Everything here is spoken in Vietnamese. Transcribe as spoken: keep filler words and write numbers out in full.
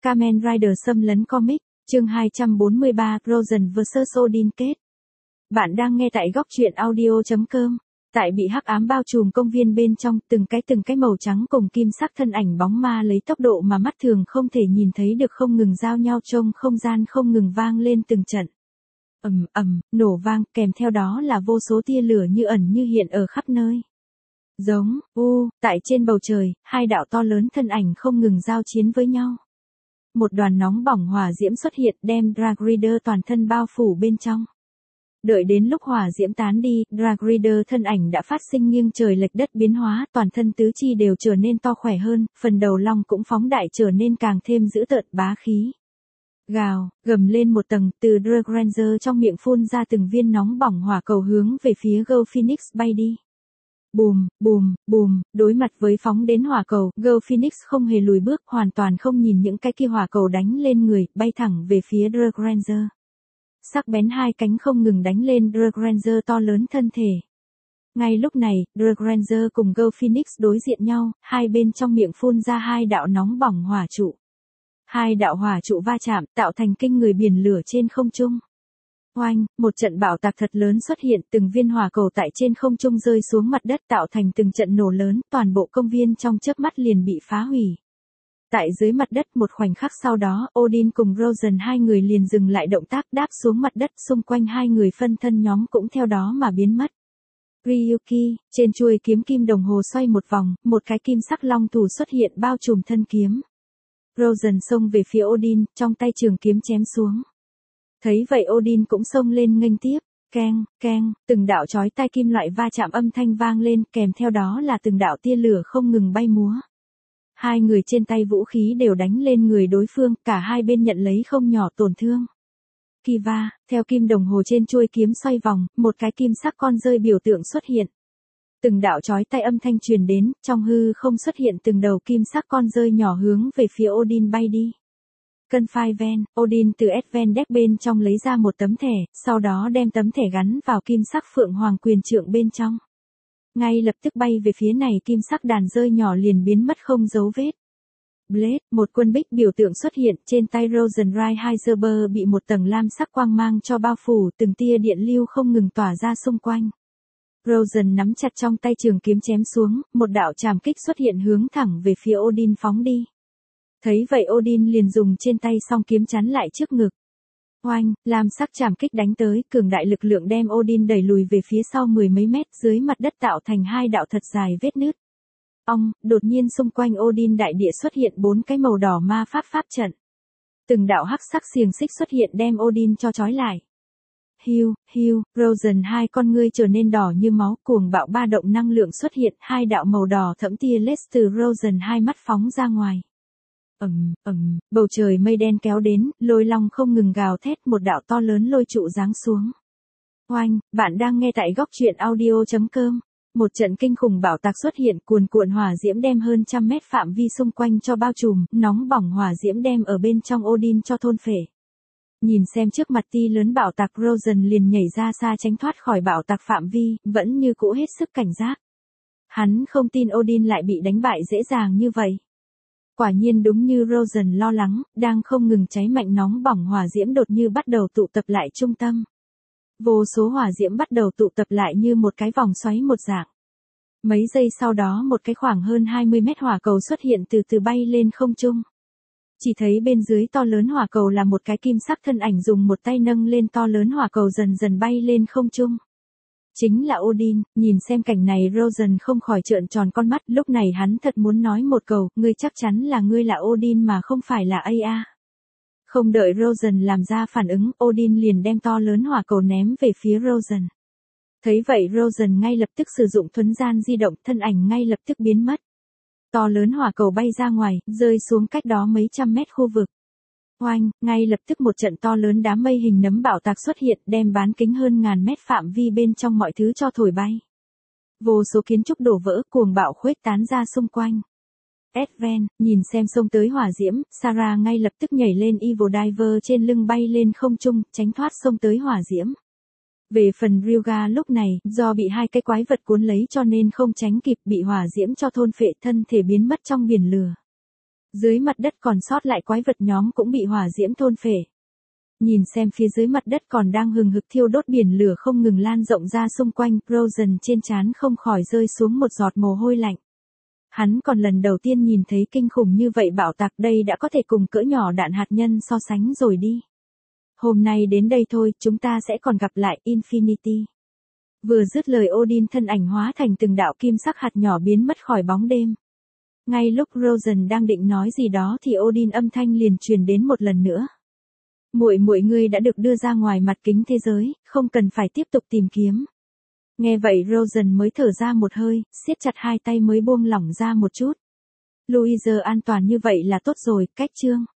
Kamen Rider xâm lấn comic, chương hai trăm bốn mươi ba, Rosen versus. Odin kết. Bạn đang nghe tại góc truyện audio chấm com. Tại bị hắc ám bao trùm công viên bên trong, từng cái từng cái màu trắng cùng kim sắc thân ảnh bóng ma lấy tốc độ mà mắt thường không thể nhìn thấy được không ngừng giao nhau, trong không gian không ngừng vang lên từng trận. Ầm ầm, nổ vang, kèm theo đó là vô số tia lửa như ẩn như hiện ở khắp nơi. Giống, u, tại trên bầu trời, hai đạo to lớn thân ảnh không ngừng giao chiến với nhau. Một đoàn nóng bỏng hỏa diễm xuất hiện đem Dark Rider toàn thân bao phủ bên trong. Đợi đến lúc hỏa diễm tán đi, Dark Rider thân ảnh đã phát sinh nghiêng trời lệch đất biến hóa, toàn thân tứ chi đều trở nên to khỏe hơn, phần đầu long cũng phóng đại trở nên càng thêm dữ tợn bá khí. Gào, gầm lên một tầng, từ Dark Ranger trong miệng phun ra từng viên nóng bỏng hỏa cầu hướng về phía Go Phoenix bay đi. Bùm, bùm, bùm, đối mặt với phóng đến hỏa cầu, Go Phoenix không hề lùi bước, hoàn toàn không nhìn những cái kia hỏa cầu đánh lên người, bay thẳng về phía Dark Ranger. Sắc bén hai cánh không ngừng đánh lên Dark Ranger to lớn thân thể. Ngay lúc này, Dark Ranger cùng Go Phoenix đối diện nhau, hai bên trong miệng phun ra hai đạo nóng bỏng hỏa trụ. Hai đạo hỏa trụ va chạm, tạo thành kinh người biển lửa trên không trung. Oanh, một trận bạo tạc thật lớn xuất hiện, từng viên hỏa cầu tại trên không trung rơi xuống mặt đất tạo thành từng trận nổ lớn, toàn bộ công viên trong chớp mắt liền bị phá hủy. Tại dưới mặt đất một khoảnh khắc sau đó, Odin cùng Rosen hai người liền dừng lại động tác đáp xuống mặt đất, xung quanh hai người phân thân nhóm cũng theo đó mà biến mất. Ryuki, trên chuôi kiếm kim đồng hồ xoay một vòng, một cái kim sắc long thủ xuất hiện bao trùm thân kiếm. Rosen xông về phía Odin, trong tay trường kiếm chém xuống. Thấy vậy Odin cũng xông lên nghênh tiếp, keng, keng, từng đạo chói tai kim loại va chạm âm thanh vang lên, kèm theo đó là từng đạo tia lửa không ngừng bay múa. Hai người trên tay vũ khí đều đánh lên người đối phương, cả hai bên nhận lấy không nhỏ tổn thương. Kiva, theo kim đồng hồ trên chuôi kiếm xoay vòng, một cái kim sắc con rơi biểu tượng xuất hiện. Từng đạo chói tai âm thanh truyền đến, trong hư không xuất hiện từng đầu kim sắc con rơi nhỏ hướng về phía Odin bay đi. Cân phai ven, Odin từ Advent Deck bên trong lấy ra một tấm thẻ, sau đó đem tấm thẻ gắn vào kim sắc phượng hoàng quyền trượng bên trong. Ngay lập tức bay về phía này kim sắc đàn rơi nhỏ liền biến mất không dấu vết. Blade, một quân bích biểu tượng xuất hiện, trên tay Rosen Heiserber bị một tầng lam sắc quang mang cho bao phủ, từng tia điện lưu không ngừng tỏa ra xung quanh. Rosen nắm chặt trong tay trường kiếm chém xuống, một đạo trảm kích xuất hiện hướng thẳng về phía Odin phóng đi. Thấy vậy Odin liền dùng trên tay song kiếm chắn lại trước ngực. Oanh, lam sắc trảm kích đánh tới, cường đại lực lượng đem Odin đẩy lùi về phía sau mười mấy mét, dưới mặt đất tạo thành hai đạo thật dài vết nứt. Ong, đột nhiên xung quanh Odin đại địa xuất hiện bốn cái màu đỏ ma pháp pháp trận. Từng đạo hắc sắc xiềng xích xuất hiện đem Odin cho trói lại. Hiu, hiu, Rosen hai con ngươi trở nên đỏ như máu, cuồng bạo ba động năng lượng xuất hiện, hai đạo màu đỏ thẫm tia lết từ Rosen hai mắt phóng ra ngoài. Ầm, ầm, bầu trời mây đen kéo đến, lôi long không ngừng gào thét, một đạo to lớn lôi trụ giáng xuống. Oanh, bạn đang nghe tại góc truyện audio chấm com. Một trận kinh khủng bạo tạc xuất hiện, cuồn cuộn hỏa diễm đem hơn trăm mét phạm vi xung quanh cho bao trùm, nóng bỏng hỏa diễm đem ở bên trong Odin cho thôn phệ. Nhìn xem trước mặt ti lớn bạo tạc, Rosen liền nhảy ra xa tránh thoát khỏi bạo tạc phạm vi, vẫn như cũ hết sức cảnh giác. Hắn không tin Odin lại bị đánh bại dễ dàng như vậy. Quả nhiên đúng như Rosen lo lắng, đang không ngừng cháy mạnh nóng bỏng hỏa diễm đột như bắt đầu tụ tập lại trung tâm. Vô số hỏa diễm bắt đầu tụ tập lại như một cái vòng xoáy một dạng. Mấy giây sau đó một cái khoảng hơn hai mươi mét hỏa cầu xuất hiện từ từ bay lên không trung. Chỉ thấy bên dưới to lớn hỏa cầu là một cái kim sắc thân ảnh dùng một tay nâng lên to lớn hỏa cầu dần dần bay lên không trung. Chính là Odin, nhìn xem cảnh này Rosen không khỏi trợn tròn con mắt, lúc này hắn thật muốn nói một câu, ngươi chắc chắn là ngươi là Odin mà không phải là a a. Không đợi Rosen làm ra phản ứng, Odin liền đem to lớn hỏa cầu ném về phía Rosen. Thấy vậy Rosen ngay lập tức sử dụng thuấn gian di động, thân ảnh ngay lập tức biến mất. To lớn hỏa cầu bay ra ngoài, rơi xuống cách đó mấy trăm mét khu vực. Oanh, ngay lập tức một trận to lớn đám mây hình nấm bạo tạc xuất hiện, đem bán kính hơn ngàn mét phạm vi bên trong mọi thứ cho thổi bay. Vô số kiến trúc đổ vỡ, cuồng bạo khuếch tán ra xung quanh. Advent, nhìn xem xông tới hỏa diễm, Sarah ngay lập tức nhảy lên Evil Diver trên lưng bay lên không trung, tránh thoát xông tới hỏa diễm. Về phần Ryuga lúc này, do bị hai cái quái vật cuốn lấy cho nên không tránh kịp, bị hỏa diễm cho thôn phệ, thân thể biến mất trong biển lửa. Dưới mặt đất còn sót lại quái vật nhóm cũng bị hỏa diễm thôn phệ. Nhìn xem phía dưới mặt đất còn đang hừng hực thiêu đốt, biển lửa không ngừng lan rộng ra xung quanh, Rosen trên trán không khỏi rơi xuống một giọt mồ hôi lạnh. Hắn còn lần đầu tiên nhìn thấy kinh khủng như vậy bạo tạc, đây đã có thể cùng cỡ nhỏ đạn hạt nhân so sánh rồi đi. Hôm nay đến đây thôi, chúng ta sẽ còn gặp lại, Infinity. Vừa dứt lời, Odin thân ảnh hóa thành từng đạo kim sắc hạt nhỏ biến mất khỏi bóng đêm. Ngay lúc Rosen đang định nói gì đó thì Odin âm thanh liền truyền đến một lần nữa. Muội muội ngươi đã được đưa ra ngoài mặt kính thế giới, không cần phải tiếp tục tìm kiếm. Nghe vậy Rosen mới thở ra một hơi, siết chặt hai tay mới buông lỏng ra một chút. Louise an toàn như vậy là tốt rồi, cách chương.